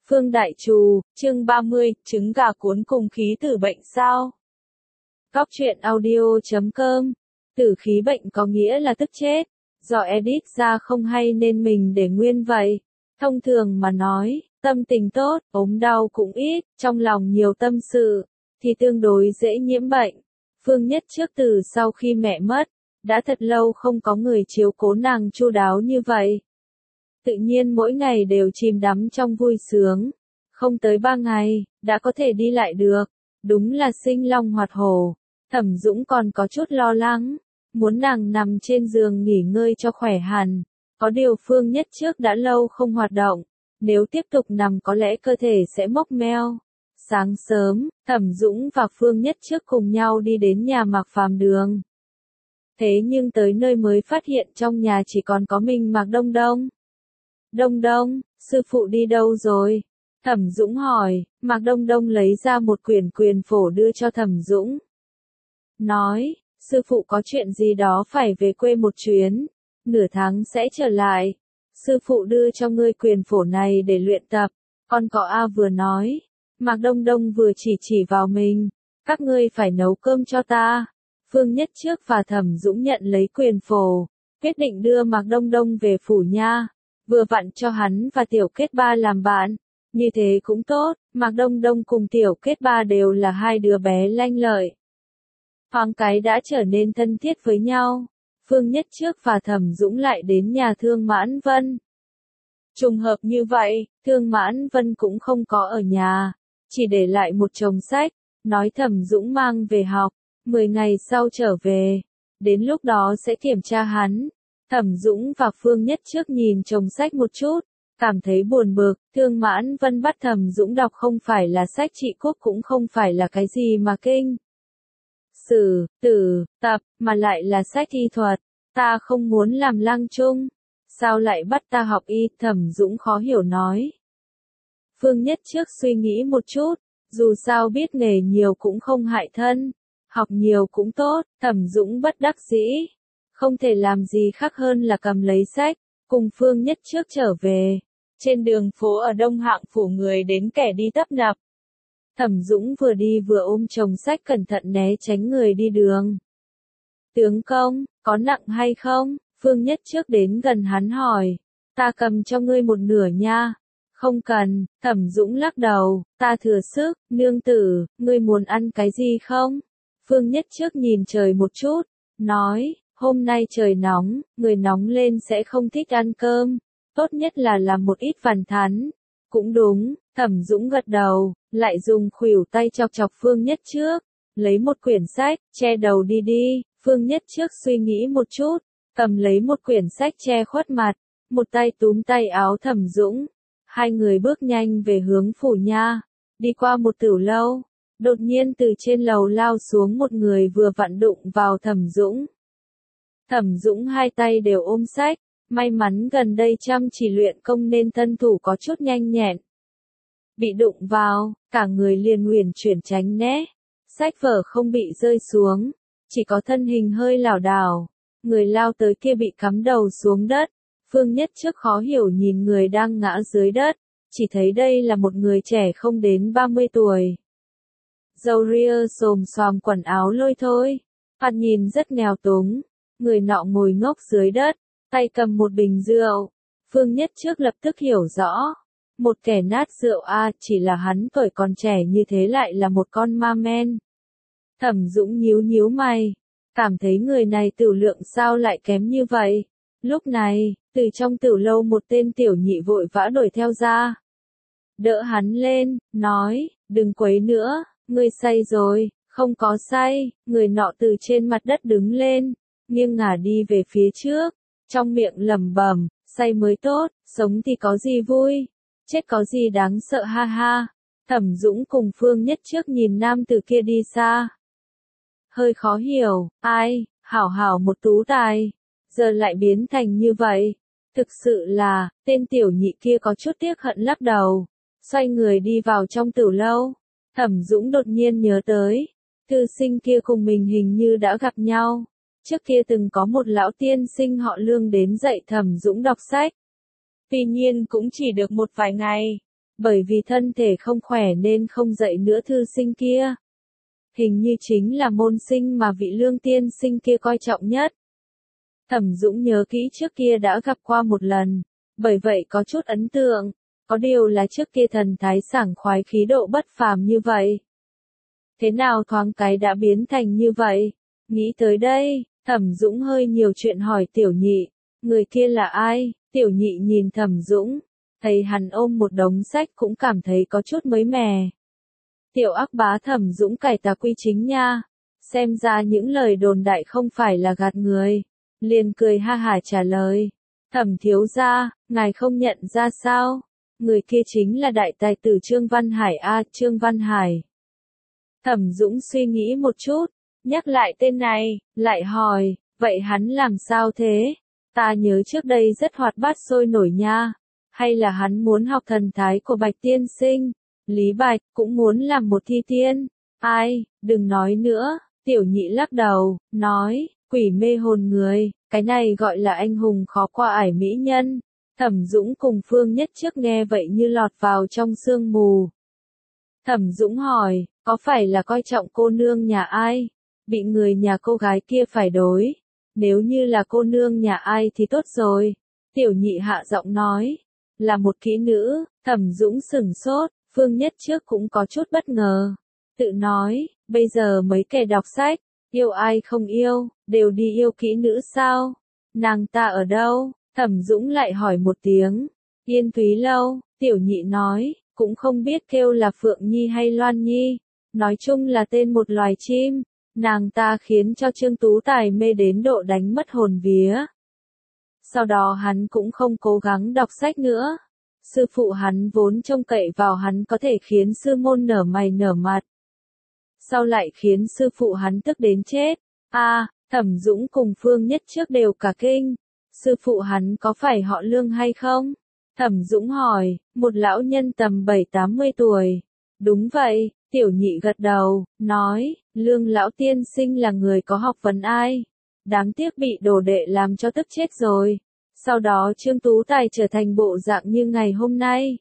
Phương Đại Trù, chương 30, trứng gà cuốn cùng khí tử bệnh sao? Góc truyện audio.com. Tử khí bệnh có nghĩa là tức chết, do edit ra không hay nên mình để nguyên vậy. Thông thường mà nói, tâm tình tốt, ốm đau cũng ít, trong lòng nhiều tâm sự, thì tương đối dễ nhiễm bệnh. Phương Nhất trước từ sau khi mẹ mất, đã thật lâu không có người chiếu cố nàng chu đáo như vậy. Tự nhiên mỗi ngày đều chìm đắm trong vui sướng. Không tới 3 ngày, đã có thể đi lại được. Đúng là sinh long hoạt hổ. Thẩm Dũng còn có chút lo lắng. Muốn nàng nằm trên giường nghỉ ngơi cho khỏe hẳn. Có điều Phương Nhất trước đã lâu không hoạt động. Nếu tiếp tục nằm có lẽ cơ thể sẽ mốc meo. Sáng sớm, Thẩm Dũng và Phương Nhất trước cùng nhau đi đến nhà Mạc Phàm Đường. Thế nhưng tới nơi mới phát hiện trong nhà chỉ còn có mình Mạc Đông Đông. Đông Đông, sư phụ đi đâu rồi? Thẩm Dũng hỏi. Mạc Đông Đông lấy ra một quyển quyền phổ đưa cho Thẩm Dũng. Nói, sư phụ có chuyện gì đó phải về quê một chuyến, nửa tháng sẽ trở lại. Sư phụ đưa cho ngươi quyền phổ này để luyện tập. Con cọ A vừa nói. Mạc Đông Đông vừa chỉ vào mình. Các ngươi phải nấu cơm cho ta. Phương Nhất trước và Thẩm Dũng nhận lấy quyền phổ, quyết định đưa Mạc Đông Đông về phủ nha. Vừa vặn cho hắn và Tiểu Kết Ba làm bạn. Như thế cũng tốt, Mạc Đông Đông cùng Tiểu Kết Ba đều là hai đứa bé lanh lợi. Thoáng cái đã trở nên thân thiết với nhau. Phương Nhất trước và Thẩm Dũng lại đến nhà Thương Mãn Vân. Trùng hợp như vậy, Thương Mãn Vân cũng không có ở nhà, chỉ để lại một chồng sách, nói Thẩm Dũng mang về học, 10 ngày sau trở về. Đến lúc đó sẽ kiểm tra hắn. Thẩm Dũng và Phương Nhất trước nhìn chồng sách một chút, cảm thấy buồn bực. Thương Mãn Vân bắt Thẩm Dũng đọc không phải là sách trị quốc cũng không phải là cái gì mà kinh sử, tử, tập, mà lại là sách y thuật. Ta không muốn làm lang trung. Sao lại bắt ta học y? Thẩm Dũng khó hiểu nói. Phương Nhất trước suy nghĩ một chút, dù sao biết nghề nhiều cũng không hại thân, học nhiều cũng tốt. Thẩm Dũng bất đắc dĩ. Không thể làm gì khác hơn là cầm lấy sách, cùng Phương Nhất trước trở về. Trên đường phố ở Đông Hạng phủ người đến kẻ đi tấp nập. Thẩm Dũng vừa đi vừa ôm chồng sách cẩn thận né tránh người đi đường. Tướng công, có nặng hay không? Phương Nhất trước đến gần hắn hỏi. Ta cầm cho ngươi một nửa nha. Không cần. Thẩm Dũng lắc đầu. Ta thừa sức. Nương tử, ngươi muốn ăn cái gì không? Phương Nhất trước nhìn trời một chút, nói. Hôm nay trời nóng, người nóng lên sẽ không thích ăn cơm. Tốt nhất là làm một ít phản thắn. Cũng đúng, Thẩm Dũng gật đầu, lại dùng khuỷu tay chọc Phương Nhất trước. Lấy một quyển sách, che đầu đi. Phương Nhất trước suy nghĩ một chút, cầm lấy một quyển sách che khuất mặt. Một tay túm tay áo Thẩm Dũng. Hai người bước nhanh về hướng phủ nha. Đi qua một tiểu lâu. Đột nhiên từ trên lầu lao xuống một người vừa vặn đụng vào Thẩm Dũng. Thẩm Dũng hai tay đều ôm sách, may mắn gần đây chăm chỉ luyện công nên thân thủ có chút nhanh nhẹn. Bị đụng vào, cả người liền uyển chuyển tránh né. Sách vở không bị rơi xuống, chỉ có thân hình hơi lảo đảo. Người lao tới kia bị cắm đầu xuống đất. Phương Nhất trước khó hiểu nhìn người đang ngã dưới đất, chỉ thấy đây là một người trẻ không đến 30 tuổi. Râu ria xồm xoàm quần áo lôi thôi, mặt nhìn rất nghèo túng. Người nọ ngồi ngốc dưới đất, tay cầm một bình rượu. Phương Nhất trước lập tức hiểu rõ. Một kẻ nát rượu chỉ là hắn tuổi còn trẻ như thế lại là một con ma men. Thẩm Dũng nhíu mày, cảm thấy người này tửu lượng sao lại kém như vậy. Lúc này, từ trong tiểu lâu một tên tiểu nhị vội vã đuổi theo ra. Đỡ hắn lên, nói, đừng quấy nữa, ngươi say rồi. Không có say. Người nọ từ trên mặt đất đứng lên, nghiêng ngả đi về phía trước, trong miệng lẩm bẩm, say mới tốt, sống thì có gì vui, chết có gì đáng sợ ha ha. Thẩm Dũng cùng Phương Nhất trước nhìn nam từ kia đi xa. Hơi khó hiểu, ai, hảo một tú tài, giờ lại biến thành như vậy. Thực sự là, tên tiểu nhị kia có chút tiếc hận lắc đầu, xoay người đi vào trong tiểu lâu. Thẩm Dũng đột nhiên nhớ tới, thư sinh kia cùng mình hình như đã gặp nhau. Trước kia từng có một lão tiên sinh họ Lương đến dạy Thẩm Dũng đọc sách. Tuy nhiên cũng chỉ được một vài ngày. bởi vì thân thể không khỏe nên không dạy nữa thư sinh kia. Hình như chính là môn sinh mà vị Lương tiên sinh kia coi trọng nhất. Thẩm Dũng nhớ kỹ trước kia đã gặp qua một lần, bởi vậy có chút ấn tượng, có điều là trước kia thần thái sảng khoái khí độ bất phàm như vậy. Thế nào thoáng cái đã biến thành như vậy? Nghĩ tới đây, Thẩm Dũng hơi nhiều chuyện hỏi Tiểu Nhị, người kia là ai? Tiểu Nhị nhìn Thẩm Dũng, thấy hắn ôm một đống sách cũng cảm thấy có chút mới mẻ. Tiểu ác bá Thẩm Dũng cải tà quy chính nha, xem ra những lời đồn đại không phải là gạt người. Liền cười ha hả trả lời, Thẩm thiếu gia, ngài không nhận ra sao? Người kia chính là đại tài tử Trương Văn Hải a, Trương Văn Hải. Thẩm Dũng suy nghĩ một chút, nhắc lại tên này, lại hỏi, vậy hắn làm sao thế? Ta nhớ trước đây rất hoạt bát sôi nổi nha, hay là hắn muốn học thần thái của Bạch tiên sinh? Lý Bạch cũng muốn làm một thi tiên. Ai, đừng nói nữa, Tiểu Nhị lắc đầu, nói, quỷ mê hồn người, cái này gọi là anh hùng khó qua ải mỹ nhân. Thẩm Dũng cùng Phương Nhất trước nghe vậy như lọt vào trong sương mù. Thẩm Dũng hỏi, có phải là coi trọng cô nương nhà ai? Bị người nhà cô gái kia phải đối. Nếu như là cô nương nhà ai thì tốt rồi. Tiểu Nhị hạ giọng nói, là một kỹ nữ. Thẩm Dũng sửng sốt, Phương Nhất trước cũng có chút bất ngờ. Tự nói, bây giờ mấy kẻ đọc sách, yêu ai không yêu, đều đi yêu kỹ nữ sao? Nàng ta ở đâu? Thẩm Dũng lại hỏi một tiếng. Yên Thúy Lâu, Tiểu Nhị nói, cũng không biết kêu là Phượng Nhi hay Loan Nhi. Nói chung là tên một loài chim. Nàng ta khiến cho Trương Tú Tài mê đến độ đánh mất hồn vía. Sau đó hắn cũng không cố gắng đọc sách nữa. Sư phụ hắn vốn trông cậy vào hắn có thể khiến sư môn nở mày nở mặt. Sau lại khiến sư phụ hắn tức đến chết. Thẩm Dũng cùng Phương Nhất trước đều cả kinh. Sư phụ hắn có phải họ Lương hay không? Thẩm Dũng hỏi, một lão nhân tầm 70-80 tuổi. Đúng vậy, Tiểu Nhị gật đầu, nói, Lương lão tiên sinh là người có học vấn ai. Đáng tiếc bị đồ đệ làm cho tức chết rồi. Sau đó Trương Tú Tài trở thành bộ dạng như ngày hôm nay.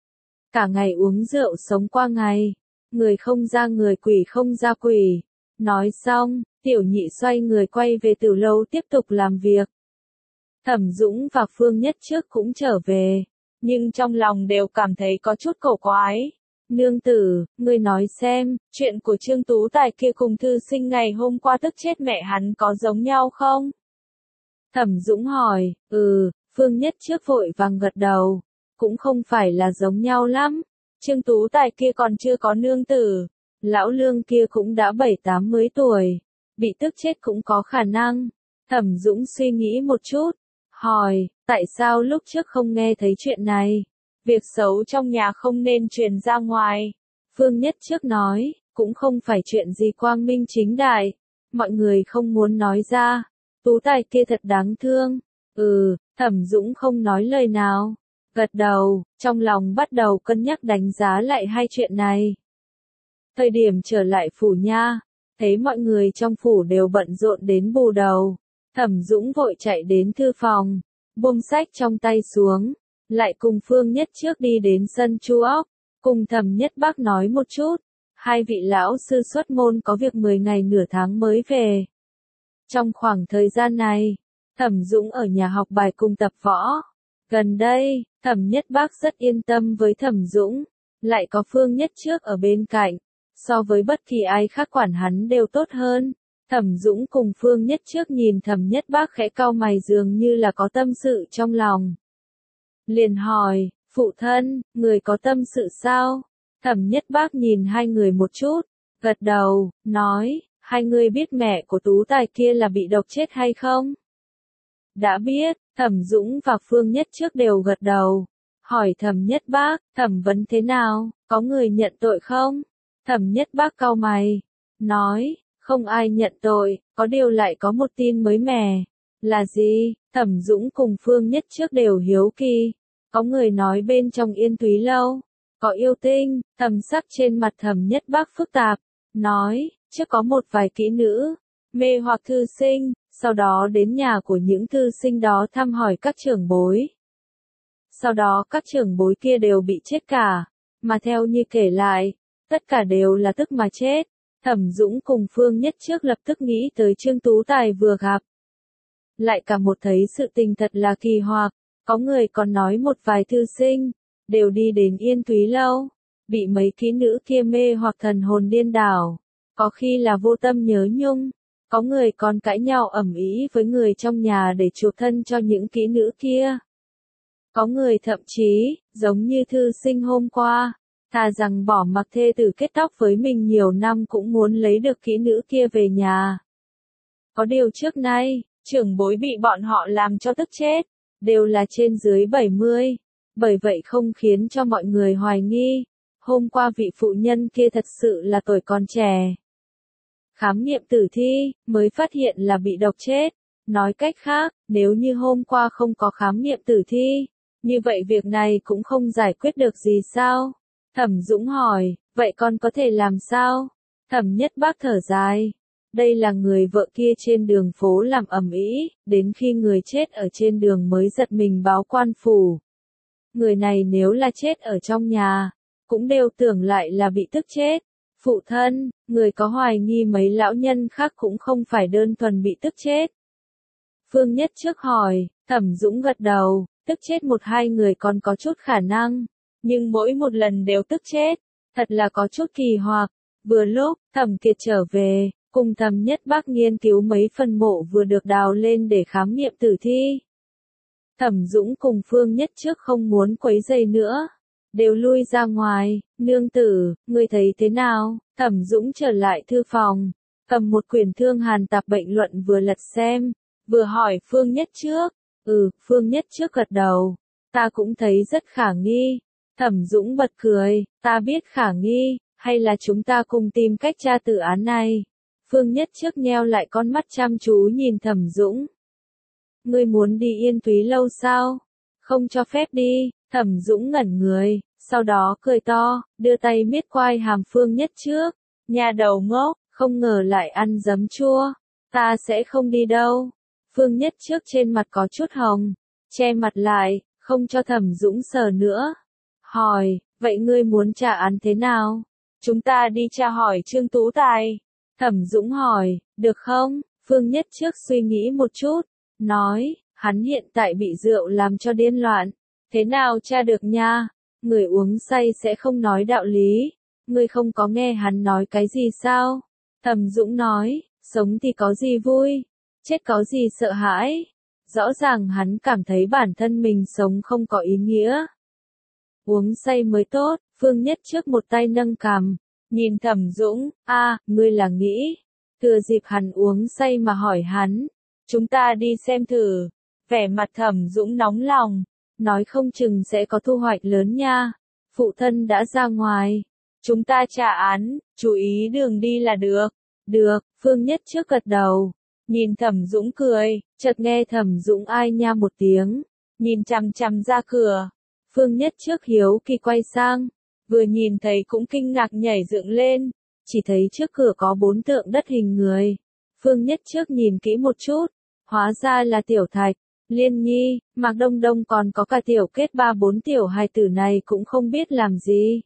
Cả ngày uống rượu sống qua ngày. Người không ra người, quỷ không ra quỷ. Nói xong, Tiểu Nhị xoay người quay về Tử Lâu tiếp tục làm việc. Thẩm Dũng và Phương Nhất trước cũng trở về, nhưng trong lòng đều cảm thấy có chút cổ quái. Nương tử, ngươi nói xem, chuyện của Trương Tú Tài kia cùng thư sinh ngày hôm qua tức chết mẹ hắn có giống nhau không? Thẩm Dũng hỏi, Phương Nhất trước vội vàng gật đầu, cũng không phải là giống nhau lắm. Trương Tú Tài kia còn chưa có nương tử, lão Lương kia cũng đã 7-80 tuổi, bị tức chết cũng có khả năng. Thẩm Dũng suy nghĩ một chút, hỏi, tại sao lúc trước không nghe thấy chuyện này? Việc xấu trong nhà không nên truyền ra ngoài. Phương Nhất trước nói, cũng không phải chuyện gì quang minh chính đại. Mọi người không muốn nói ra. Tú Tài kia thật đáng thương. Thẩm Dũng không nói lời nào. Gật đầu, trong lòng bắt đầu cân nhắc đánh giá lại hai chuyện này. Thời điểm trở lại phủ nha, thấy mọi người trong phủ đều bận rộn đến bù đầu. Thẩm Dũng vội chạy đến thư phòng, buông sách trong tay xuống, lại cùng Phương Nhất trước đi đến sân Chu Ốc, cùng Thẩm Nhất Bác nói một chút. Hai vị lão sư xuất môn có việc 10 ngày nửa tháng mới về. Trong khoảng thời gian này, Thẩm Dũng ở nhà học bài cùng tập võ. Gần đây, Thẩm Nhất Bác rất yên tâm với Thẩm Dũng, lại có Phương Nhất trước ở bên cạnh, so với bất kỳ ai khác quản hắn đều tốt hơn. Thẩm Dũng cùng Phương Nhất trước nhìn Thẩm Nhất Bác khẽ cau mày dường như là có tâm sự trong lòng. Liền hỏi, phụ thân, người có tâm sự sao? Thẩm Nhất Bác nhìn hai người một chút, gật đầu, nói, hai người biết mẹ của Tú Tài kia là bị độc chết hay không? Đã biết, Thẩm Dũng và Phương Nhất trước đều gật đầu. Hỏi Thẩm Nhất Bác, thẩm vấn thế nào, có người nhận tội không? Thẩm Nhất Bác cau mày, nói, không ai nhận tội, có điều lại có một tin mới mẻ. Là gì? Thẩm Dũng cùng Phương Nhất trước đều hiếu kỳ. Có người nói bên trong Yên Thúy Lâu, có yêu tinh. Thần sắc trên mặt Thẩm Nhất Bác phức tạp, nói, trước có một vài kỹ nữ, mê hoặc thư sinh, sau đó đến nhà của những thư sinh đó thăm hỏi các trưởng bối. Sau đó các trưởng bối kia đều bị chết cả, mà theo như kể lại, tất cả đều là tức mà chết. Thẩm Dũng cùng Phương Nhất Trước lập tức nghĩ tới Trương Tú Tài vừa gặp. Lại cả một thấy sự tình thật là kỳ hoặc, có người còn nói một vài thư sinh, đều đi đến Yên Thúy Lâu, bị mấy kỹ nữ kia mê hoặc thần hồn điên đảo, có khi là vô tâm nhớ nhung, có người còn cãi nhau ầm ĩ với người trong nhà để chuộc thân cho những kỹ nữ kia. Có người thậm chí, giống như thư sinh hôm qua, thà rằng bỏ mặc thê tử kết tóc với mình nhiều năm cũng muốn lấy được kỹ nữ kia về nhà. Có điều trước nay, trưởng bối bị bọn họ làm cho tức chết, đều là trên dưới 70, bởi vậy không khiến cho mọi người hoài nghi, hôm qua vị phụ nhân kia thật sự là tuổi còn trẻ. Khám nghiệm tử thi, mới phát hiện là bị độc chết. Nói cách khác, nếu như hôm qua không có khám nghiệm tử thi, như vậy việc này cũng không giải quyết được gì sao? Thẩm Dũng hỏi, vậy con có thể làm sao? Thẩm Nhất Bác thở dài. Đây là người vợ kia trên đường phố làm ầm ĩ, đến khi người chết ở trên đường mới giật mình báo quan phủ. Người này nếu là chết ở trong nhà, cũng đều tưởng lại là bị tức chết. Phụ thân, người có hoài nghi mấy lão nhân khác cũng không phải đơn thuần bị tức chết. Phương Nhất Trước hỏi, Thẩm Dũng gật đầu, tức chết một hai người còn có chút khả năng, nhưng mỗi một lần đều tức chết, thật là có chút kỳ hoặc. Vừa lúc, Thẩm Kiệt trở về, cùng Thẩm Nhất Bác nghiên cứu mấy phần mộ vừa được đào lên để khám nghiệm tử thi. Thẩm Dũng cùng Phương Nhất Trước không muốn quấy rầy nữa, đều lui ra ngoài. Nương tử, ngươi thấy thế nào? Thẩm Dũng trở lại thư phòng, cầm một quyển Thương Hàn Tạp Bệnh Luận vừa lật xem, vừa hỏi Phương Nhất Trước. Phương Nhất Trước gật đầu, ta cũng thấy rất khả nghi. Thẩm Dũng bật cười, ta biết khả nghi, hay là chúng ta cùng tìm cách tra tử án này. Phương Nhất Trước nheo lại con mắt chăm chú nhìn Thẩm Dũng. Ngươi muốn đi Yên Thúy Lâu sao? Không cho phép đi. Thẩm Dũng ngẩn người, sau đó cười to, đưa tay miết quai hàm Phương Nhất Trước. Nhà đầu ngốc, không ngờ lại ăn giấm chua. Ta sẽ không đi đâu. Phương Nhất Trước trên mặt có chút hồng, che mặt lại, không cho Thẩm Dũng sờ nữa. Hỏi, vậy ngươi muốn trả án thế nào? Chúng ta đi tra hỏi Trương Tú Tài. Thẩm Dũng hỏi, được không? Phương Nhất Trước suy nghĩ một chút, nói, hắn hiện tại bị rượu làm cho điên loạn. Thế nào tra được nha? Người uống say sẽ không nói đạo lý. Ngươi không có nghe hắn nói cái gì sao? Thẩm Dũng nói, sống thì có gì vui, chết có gì sợ hãi. Rõ ràng hắn cảm thấy bản thân mình sống không có ý nghĩa. Uống say mới tốt. Phương Nhất Trước một tay nâng cằm, nhìn Thẩm Dũng, ngươi là nghĩ, thừa dịp hắn uống say mà hỏi hắn, chúng ta đi xem thử. Vẻ mặt Thẩm Dũng nóng lòng, nói không chừng sẽ có thu hoạch lớn nha. Phụ thân đã ra ngoài, chúng ta trả án, chú ý đường đi là được. Được, Phương Nhất Trước gật đầu, nhìn Thẩm Dũng cười, chợt nghe Thẩm Dũng ai nha một tiếng, nhìn chằm chằm ra cửa. Phương Nhất Trước hiếu kỳ quay sang, vừa nhìn thấy cũng kinh ngạc nhảy dựng lên, chỉ thấy trước cửa có 4 tượng đất hình người. Phương Nhất Trước nhìn kỹ một chút, hóa ra là Tiểu Thạch, Liên Nhi, Mạc Đông Đông còn có cả Tiểu Kết 3-4 tiểu hài tử này cũng không biết làm gì.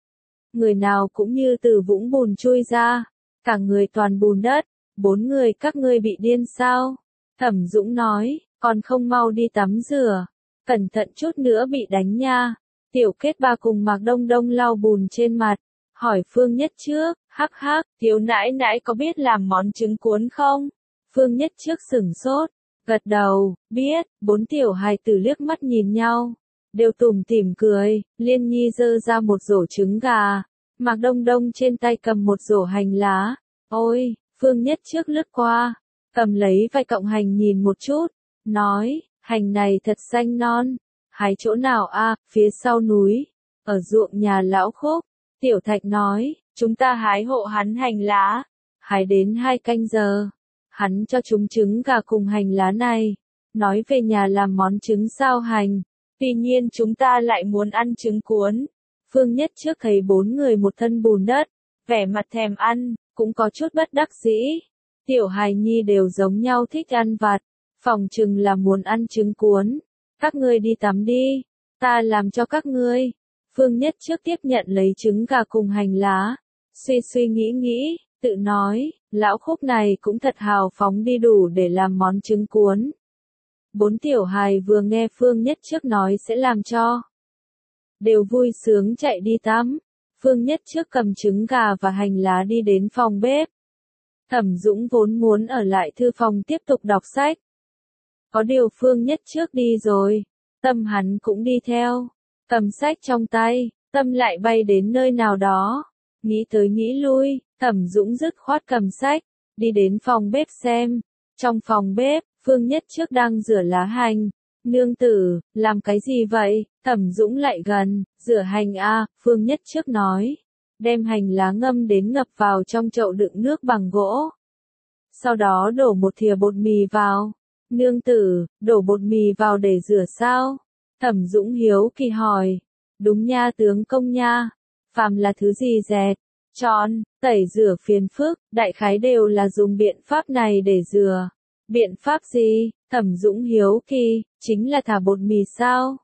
Người nào cũng như từ vũng bùn chui ra, cả người toàn bùn đất. 4 người các ngươi bị điên sao? Thẩm Dũng nói, còn không mau đi tắm rửa, cẩn thận chút nữa bị đánh nha. Tiểu Kết Ba cùng Mạc Đông Đông lau bùn trên mặt, hỏi Phương Nhất Trước, hắc hắc, thiếu nãi nãi có biết làm món trứng cuốn không? Phương Nhất Trước sửng sốt, gật đầu, biết. 4 tiểu hài tử liếc mắt nhìn nhau, đều tủm tỉm cười. Liên Nhi giơ ra một rổ trứng gà, Mạc Đông Đông trên tay cầm một rổ hành lá. Ôi, Phương Nhất Trước lướt qua, cầm lấy vài cọng hành nhìn một chút, nói, hành này thật xanh non. Hái chỗ nào phía sau núi, ở ruộng nhà lão Khúc. Tiểu Thạch nói, chúng ta hái hộ hắn hành lá. Hái đến 2 canh giờ, hắn cho chúng trứng gà cùng hành lá này, nói về nhà làm món trứng sao hành. Tuy nhiên chúng ta lại muốn ăn trứng cuốn. Phương Nhất Trước thấy 4 người một thân bùn đất, vẻ mặt thèm ăn, cũng có chút bất đắc dĩ. Tiểu hài nhi đều giống nhau thích ăn vặt, phòng chừng là muốn ăn trứng cuốn. Các ngươi đi tắm đi, Ta làm cho các ngươi. Phương Nhất Trước tiếp nhận lấy trứng gà cùng hành lá. Suy suy nghĩ nghĩ, tự nói, lão Khúc này cũng thật hào phóng đi đủ để làm món trứng cuốn. 4 tiểu hài vừa nghe Phương Nhất Trước nói sẽ làm cho, đều vui sướng chạy đi tắm. Phương Nhất Trước cầm trứng gà và hành lá đi đến phòng bếp. Thẩm Dũng vốn muốn ở lại thư phòng tiếp tục đọc sách. Có điều Phương Nhất Trước đi rồi, tâm hắn cũng đi theo. Cầm sách trong tay, tâm lại bay đến nơi nào đó. Nghĩ tới nghĩ lui, Thẩm Dũng dứt khoát cầm sách, đi đến phòng bếp xem. Trong phòng bếp, Phương Nhất Trước đang rửa lá hành. Nương tử, làm cái gì vậy? Thẩm Dũng lại gần, rửa hành à, Phương Nhất Trước nói. Đem hành lá ngâm đến ngập vào trong chậu đựng nước bằng gỗ. Sau đó đổ một thìa bột mì vào. Nương tử, đổ bột mì vào để rửa sao? Thẩm Dũng hiếu kỳ hỏi. Đúng nha tướng công nha. Phàm là thứ gì dẹt, tròn, tẩy rửa phiền phức, đại khái đều là dùng biện pháp này để rửa. Biện pháp gì? Thẩm Dũng hiếu kỳ, chính là thả bột mì sao?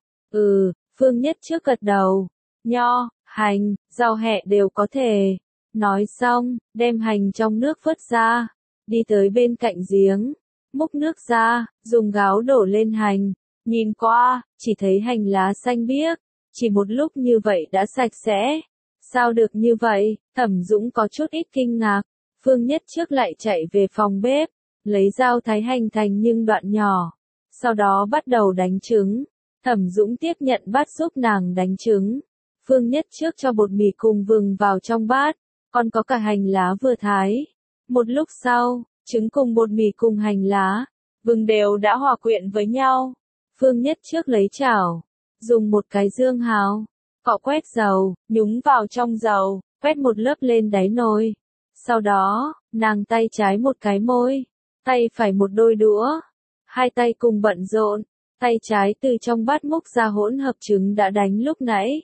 Phương Nhất Trước gật đầu. Nho, hành, rau hẹ đều có thể. Nói xong, đem hành trong nước vớt ra. Đi tới bên cạnh giếng, múc nước ra, dùng gáo đổ lên hành. Nhìn qua, chỉ thấy hành lá xanh biếc. Chỉ một lúc như vậy đã sạch sẽ. Sao được như vậy? Thẩm Dũng có chút ít kinh ngạc. Phương Nhất Trước lại chạy về phòng bếp, lấy dao thái hành thành những đoạn nhỏ. Sau đó bắt đầu đánh trứng. Thẩm Dũng tiếp nhận bát giúp nàng đánh trứng. Phương Nhất Trước cho bột mì cùng vừng vào trong bát, còn có cả hành lá vừa thái. Một lúc sau, trứng cùng bột mì cùng hành lá, vừng đều đã hòa quyện với nhau. Phương Nhất Trước lấy chảo, dùng một cái dương hào, cọ quét dầu, nhúng vào trong dầu, quét một lớp lên đáy nồi. Sau đó, nàng tay trái một cái môi, tay phải một đôi đũa, hai tay cùng bận rộn, tay trái từ trong bát múc ra hỗn hợp trứng đã đánh lúc nãy.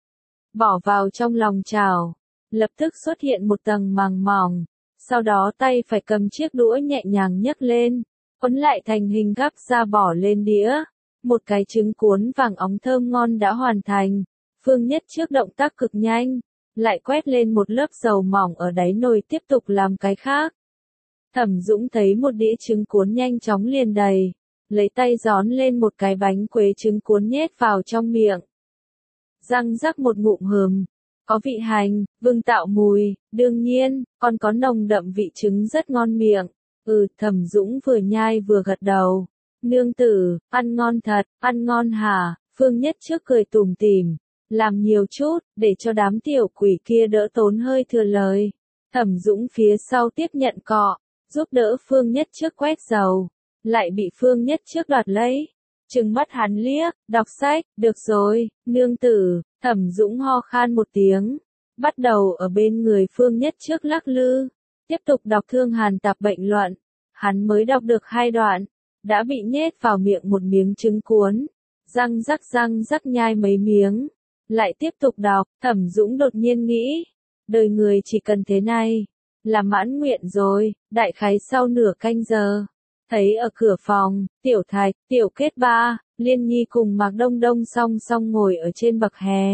Bỏ vào trong lòng chảo, lập tức xuất hiện một tầng màng mỏng, sau đó tay phải cầm chiếc đũa nhẹ nhàng nhấc lên, quấn lại thành hình gắp ra bỏ lên đĩa. Một cái trứng cuốn vàng óng thơm ngon đã hoàn thành. Phương Nhất Trước động tác cực nhanh, lại quét lên một lớp dầu mỏng ở đáy nồi tiếp tục làm cái khác. Thẩm Dũng thấy một đĩa trứng cuốn nhanh chóng liền đầy, lấy tay gión lên một cái bánh quế trứng cuốn nhét vào trong miệng. Răng rắc một ngụm hừm, có vị hành, vừng tạo mùi, đương nhiên, còn có nồng đậm vị trứng rất ngon miệng. Thẩm Dũng vừa nhai vừa gật đầu. Nương tử, ăn ngon thật, ăn ngon hả? Phương Nhất Trước cười tủm tỉm, làm nhiều chút, để cho đám tiểu quỷ kia đỡ tốn hơi thừa lời. Thẩm Dũng phía sau tiếp nhận cọ, giúp đỡ Phương Nhất Trước quét dầu, lại bị Phương Nhất Trước đoạt lấy. Trừng mắt hắn liếc, đọc sách, được rồi, nương tử. Thẩm Dũng ho khan một tiếng, bắt đầu ở bên người Phương Nhất Trước lắc lư, tiếp tục đọc Thương Hàn Tạp Bệnh Luận. Hắn mới đọc được 2 đoạn, đã bị nhét vào miệng một miếng trứng cuốn, răng rắc nhai mấy miếng, lại tiếp tục đọc. Thẩm Dũng đột nhiên nghĩ, đời người chỉ cần thế này, là mãn nguyện rồi. Đại khái sau nửa canh giờ, thấy ở cửa phòng, Tiểu Thạch, Tiểu Kết Ba, Liên Nhi cùng Mạc Đông Đông song song ngồi ở trên bậc hè.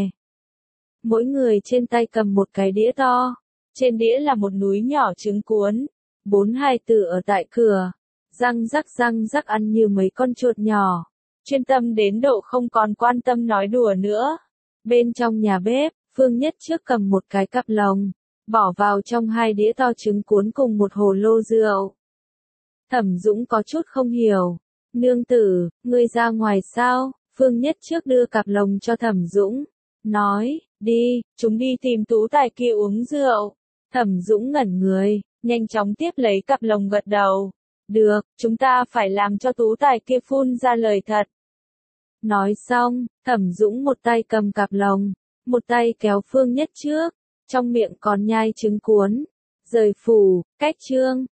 Mỗi người trên tay cầm một cái đĩa to, trên đĩa là một núi nhỏ trứng cuốn. 4 hài tử ở tại cửa, răng rắc ăn như mấy con chuột nhỏ, chuyên tâm đến độ không còn quan tâm nói đùa nữa. Bên trong nhà bếp, Phương Nhất Trước cầm một cái cặp lồng, bỏ vào trong 2 đĩa to trứng cuốn cùng một hồ lô rượu. Thẩm Dũng có chút không hiểu. Nương tử, ngươi ra ngoài sao? Phương Nhất Trước đưa cặp lồng cho Thẩm Dũng, nói, đi, chúng đi tìm Tú Tài kia uống rượu. Thẩm Dũng ngẩn người, nhanh chóng tiếp lấy cặp lồng gật đầu. Được, chúng ta phải làm cho Tú Tài kia phun ra lời thật. Nói xong, Thẩm Dũng một tay cầm cặp lồng, một tay kéo Phương Nhất Trước, trong miệng còn nhai trứng cuốn. Rời phủ, cách chương.